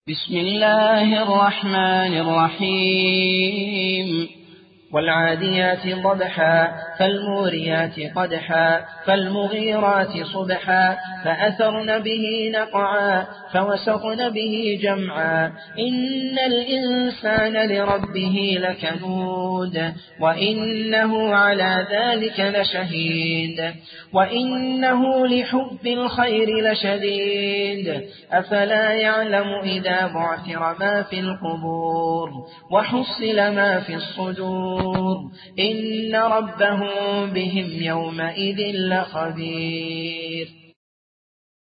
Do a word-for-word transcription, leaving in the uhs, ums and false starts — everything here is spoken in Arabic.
بسم الله الرحمن الرحيم والعاديات ضبحا فالموريات قدحا فالمغيرات صبحا فأثرن به نقعا فوسطن به جمعا إن الإنسان لربه لكنود وإنه على ذلك لشهيد وإنه لحب الخير لشديد أفلا يعلم إذا بعثر ما في القبور وحصل ما في الصدور إن ربهم بهم يومئذ لخبير.